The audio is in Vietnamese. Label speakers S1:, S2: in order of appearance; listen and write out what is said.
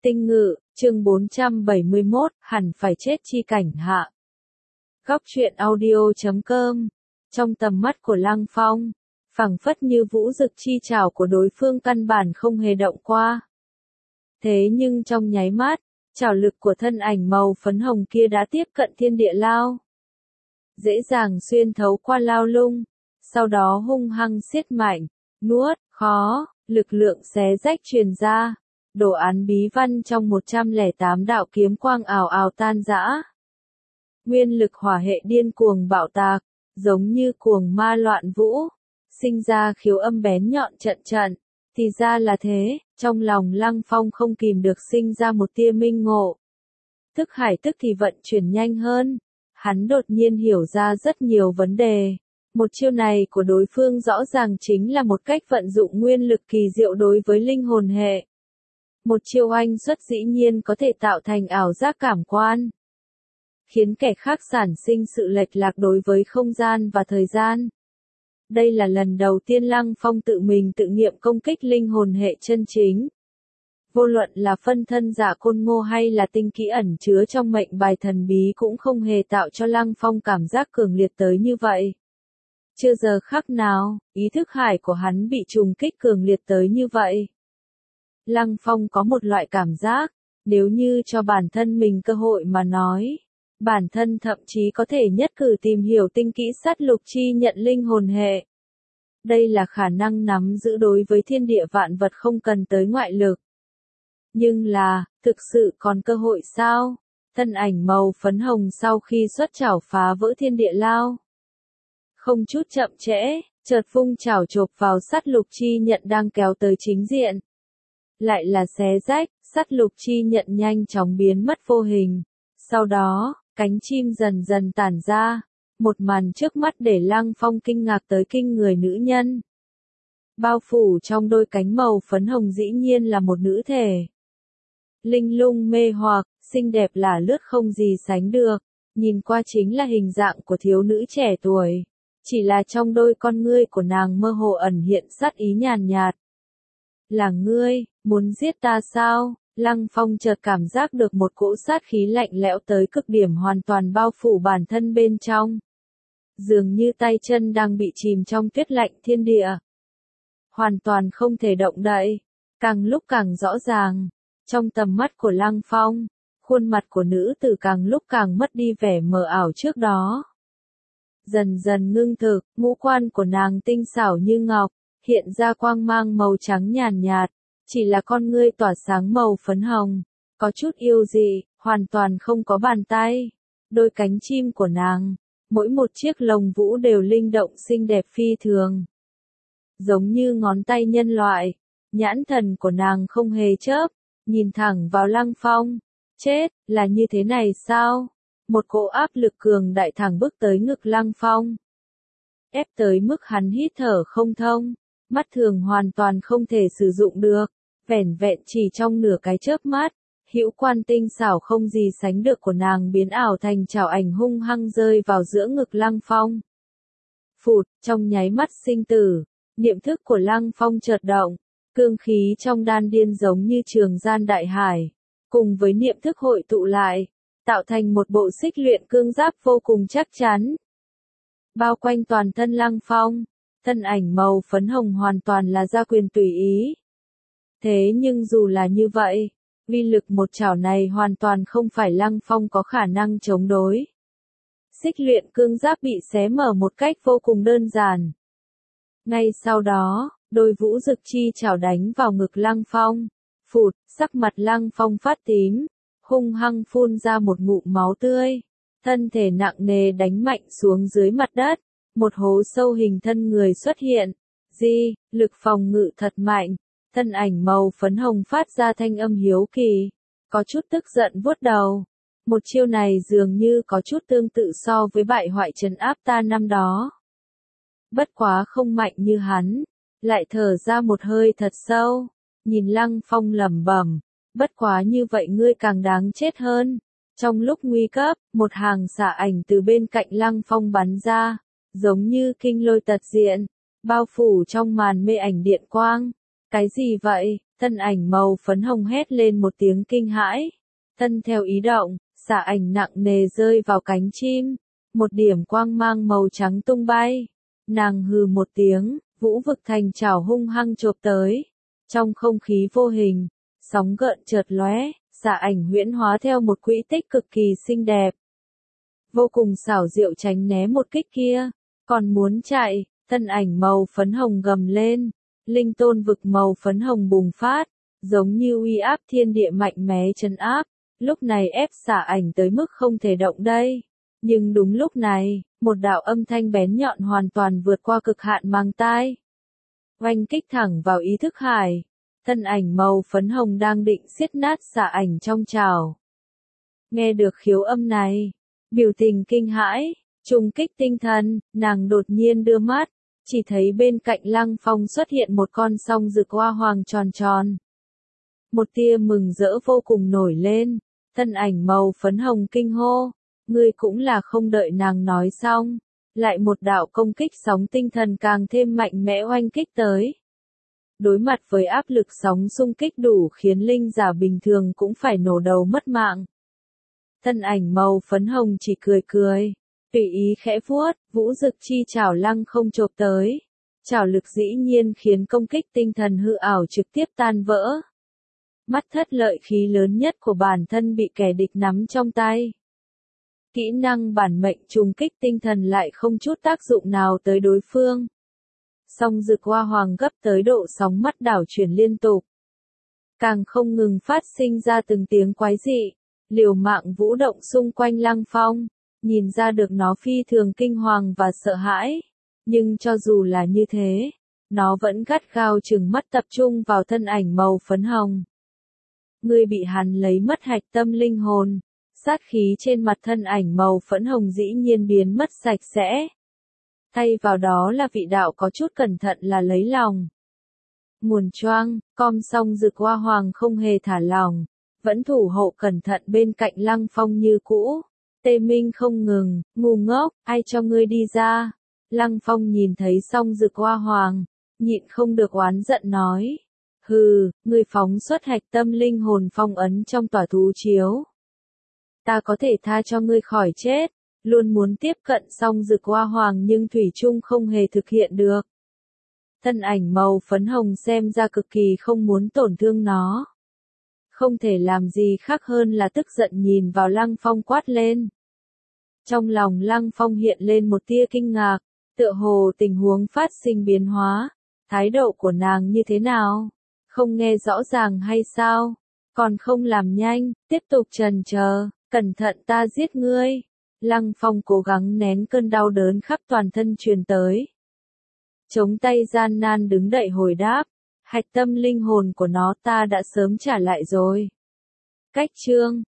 S1: Tinh Ngự, chương 471, hẳn phải chết chi cảnh hạ. Góc truyện audio.com. Trong tầm mắt của Lăng Phong, phảng phất như vũ dực chi trảo của đối phương căn bản không hề động qua. Thế nhưng trong nháy mắt, trảo lực của thân ảnh màu phấn hồng kia đã tiếp cận thiên địa lao. Dễ dàng xuyên thấu qua lao lung, sau đó hung hăng siết mạnh, nuốt, khó, lực lượng xé rách truyền ra. Đồ án bí văn trong 108 đạo kiếm quang ào ào tan rã. Nguyên lực hỏa hệ điên cuồng bạo tạc, giống như cuồng ma loạn vũ, sinh ra khiếu âm bén nhọn trận trận. Thì ra là thế, trong lòng Lăng Phong không kìm được sinh ra một tia minh ngộ. Thức hải tức thì vận chuyển nhanh hơn, hắn đột nhiên hiểu ra rất nhiều vấn đề. Một chiêu này của đối phương rõ ràng chính là một cách vận dụng nguyên lực kỳ diệu đối với linh hồn hệ. Một chiêu oanh xuất dĩ nhiên có thể tạo thành ảo giác cảm quan, khiến kẻ khác sản sinh sự lệch lạc đối với không gian và thời gian. Đây là lần đầu tiên Lăng Phong tự mình tự nghiệm công kích linh hồn hệ chân chính. Vô luận là phân thân giả côn ngô hay là tinh kỹ ẩn chứa trong mệnh bài thần bí cũng không hề tạo cho Lăng Phong cảm giác cường liệt tới như vậy. Chưa giờ khắc nào, ý thức hải của hắn bị trùng kích cường liệt tới như vậy. Lăng Phong có một loại cảm giác, nếu như cho bản thân mình cơ hội mà nói, bản thân thậm chí có thể nhất cử tìm hiểu tinh kỹ sát lục chi nhận linh hồn hệ. Đây là khả năng nắm giữ đối với thiên địa vạn vật không cần tới ngoại lực. Nhưng là, thực sự còn cơ hội sao? Thân ảnh màu phấn hồng sau khi xuất chảo phá vỡ thiên địa lao. Không chút chậm trễ, chợt vung chảo chộp vào sát lục chi nhận đang kéo tới chính diện. Lại là xé rách, sát lục chi nhận nhanh chóng biến mất vô hình. Sau đó, cánh chim dần dần tản ra. Một màn trước mắt để Lăng Phong kinh ngạc tới kinh người nữ nhân. Bao phủ trong đôi cánh màu phấn hồng dĩ nhiên là một nữ thể. Linh lung mê hoặc, xinh đẹp là lướt không gì sánh được. Nhìn qua chính là hình dạng của thiếu nữ trẻ tuổi. Chỉ là trong đôi con ngươi của nàng mơ hồ ẩn hiện sát ý nhàn nhạt. Là ngươi, muốn giết ta sao? Lăng Phong chợt cảm giác được một cỗ sát khí lạnh lẽo tới cực điểm hoàn toàn bao phủ bản thân bên trong. Dường như tay chân đang bị chìm trong tuyết lạnh thiên địa. Hoàn toàn không thể động đậy. Càng lúc càng rõ ràng. Trong tầm mắt của Lăng Phong, khuôn mặt của nữ tử càng lúc càng mất đi vẻ mờ ảo trước đó. Dần dần ngưng thực, ngũ quan của nàng tinh xảo như ngọc, hiện ra quang mang màu trắng nhàn nhạt, chỉ là con ngươi tỏa sáng màu phấn hồng, có chút yêu dị, hoàn toàn không có bàn tay. Đôi cánh chim của nàng, mỗi một chiếc lông vũ đều linh động xinh đẹp phi thường. Giống như ngón tay nhân loại, nhãn thần của nàng không hề chớp, nhìn thẳng vào Lăng Phong. Chết, là như thế này sao? Một cỗ áp lực cường đại thẳng bước tới ngực Lăng Phong. Ép tới mức hắn hít thở không thông, mắt thường hoàn toàn không thể sử dụng được, vẻn vẹn chỉ trong nửa cái chớp mắt, hữu quan tinh xảo không gì sánh được của nàng biến ảo thành chảo ảnh hung hăng rơi vào giữa ngực Lăng Phong. Phụt, trong nháy mắt sinh tử, niệm thức của Lăng Phong chợt động, cương khí trong đan điên giống như trường gian đại hải, cùng với niệm thức hội tụ lại, tạo thành một bộ xích luyện cương giáp vô cùng chắc chắn. Bao quanh toàn thân Lăng Phong, thân ảnh màu phấn hồng hoàn toàn là gia quyền tùy ý. Thế nhưng dù là như vậy, uy lực một chảo này hoàn toàn không phải Lăng Phong có khả năng chống đối. Xích luyện cương giáp bị xé mở một cách vô cùng đơn giản. Ngay sau đó, đôi vũ dực chi chảo đánh vào ngực Lăng Phong. Phụt, sắc mặt Lăng Phong phát tím, hung hăng phun ra một ngụm máu tươi. Thân thể nặng nề đánh mạnh xuống dưới mặt đất. Một hố sâu hình thân người xuất hiện. Lực phòng ngự thật mạnh. Thân ảnh màu phấn hồng phát ra thanh âm hiếu kỳ. Có chút tức giận vuốt đầu. Một chiêu này dường như có chút tương tự so với bại hoại trấn áp ta năm đó. Bất quá không mạnh như hắn. Lại thở ra một hơi thật sâu. Nhìn Lăng Phong lẩm bẩm. Bất quá như vậy ngươi càng đáng chết hơn. Trong lúc nguy cấp, một hàng xạ ảnh từ bên cạnh Lăng Phong bắn ra. Giống như kinh lôi tật diện. Bao phủ trong màn mê ảnh điện quang. Cái gì vậy? Thân ảnh màu phấn hồng hét lên một tiếng kinh hãi. Thân theo ý động, xạ ảnh nặng nề rơi vào cánh chim. Một điểm quang mang màu trắng tung bay. Nàng hừ một tiếng, vũ vực thành chảo hung hăng chộp tới. Trong không khí vô hình, sóng gợn chợt lóe, xạ ảnh huyễn hóa theo một quỹ tích cực kỳ xinh đẹp. Vô cùng xảo diệu tránh né một kích kia. Còn muốn chạy, thân ảnh màu phấn hồng gầm lên. Linh tôn vực màu phấn hồng bùng phát, giống như uy áp thiên địa mạnh mẽ trấn áp. Lúc này ép xạ ảnh tới mức không thể động đây. Nhưng đúng lúc này, một đạo âm thanh bén nhọn hoàn toàn vượt qua cực hạn mang tai. Oanh kích thẳng vào ý thức hải. Thân ảnh màu phấn hồng đang định xiết nát xạ ảnh trong chảo. Nghe được khiếu âm này, biểu tình kinh hãi, trùng kích tinh thần, nàng đột nhiên đưa mắt, chỉ thấy bên cạnh Lăng Phong xuất hiện một con song rực hoa hoàng tròn tròn. Một tia mừng rỡ vô cùng nổi lên, thân ảnh màu phấn hồng kinh hô, ngươi cũng là không đợi nàng nói xong, lại một đạo công kích sóng tinh thần càng thêm mạnh mẽ oanh kích tới. Đối mặt với áp lực sóng xung kích đủ khiến linh giả bình thường cũng phải nổ đầu mất mạng. Thân ảnh màu phấn hồng chỉ cười cười, tùy ý khẽ vuốt, vũ dực chi chảo lăng không chộp tới. Chảo lực dĩ nhiên khiến công kích tinh thần hư ảo trực tiếp tan vỡ. Mắt thất lợi khí lớn nhất của bản thân bị kẻ địch nắm trong tay. Kỹ năng bản mệnh trùng kích tinh thần lại không chút tác dụng nào tới đối phương. Song rực hoa hoàng gấp tới độ sóng mắt đảo chuyển liên tục. Càng không ngừng phát sinh ra từng tiếng quái dị, liều mạng vũ động xung quanh Lăng Phong, nhìn ra được nó phi thường kinh hoàng và sợ hãi. Nhưng cho dù là như thế, nó vẫn gắt gao trừng mắt tập trung vào thân ảnh màu phấn hồng. Ngươi bị hắn lấy mất hạch tâm linh hồn, sát khí trên mặt thân ảnh màu phấn hồng dĩ nhiên biến mất sạch sẽ. Thay vào đó là vị đạo có chút cẩn thận là lấy lòng. Muồn choang, com song rực hoa hoàng không hề thả lòng, vẫn thủ hộ cẩn thận bên cạnh Lăng Phong như cũ. Tê Minh không ngừng, ngu ngốc, ai cho ngươi đi ra. Lăng Phong nhìn thấy song rực hoa hoàng, nhịn không được oán giận nói. Hừ, ngươi phóng xuất hạch tâm linh hồn phong ấn trong tỏa thú chiếu. Ta có thể tha cho ngươi khỏi chết, luôn muốn tiếp cận song rực hoa hoàng nhưng thủy chung không hề thực hiện được. Thân ảnh màu phấn hồng xem ra cực kỳ không muốn tổn thương nó. Không thể làm gì khác hơn là tức giận nhìn vào Lăng Phong quát lên. Trong lòng Lăng Phong hiện lên một tia kinh ngạc, tựa hồ tình huống phát sinh biến hóa, thái độ của nàng như thế nào? Không nghe rõ ràng hay sao? Còn không làm nhanh, tiếp tục trần chờ, cẩn thận ta giết ngươi. Lăng Phong cố gắng nén cơn đau đớn khắp toàn thân truyền tới. Chống tay gian nan đứng đậy hồi đáp, hạch tâm linh hồn của nó ta đã sớm trả lại rồi. Cách chương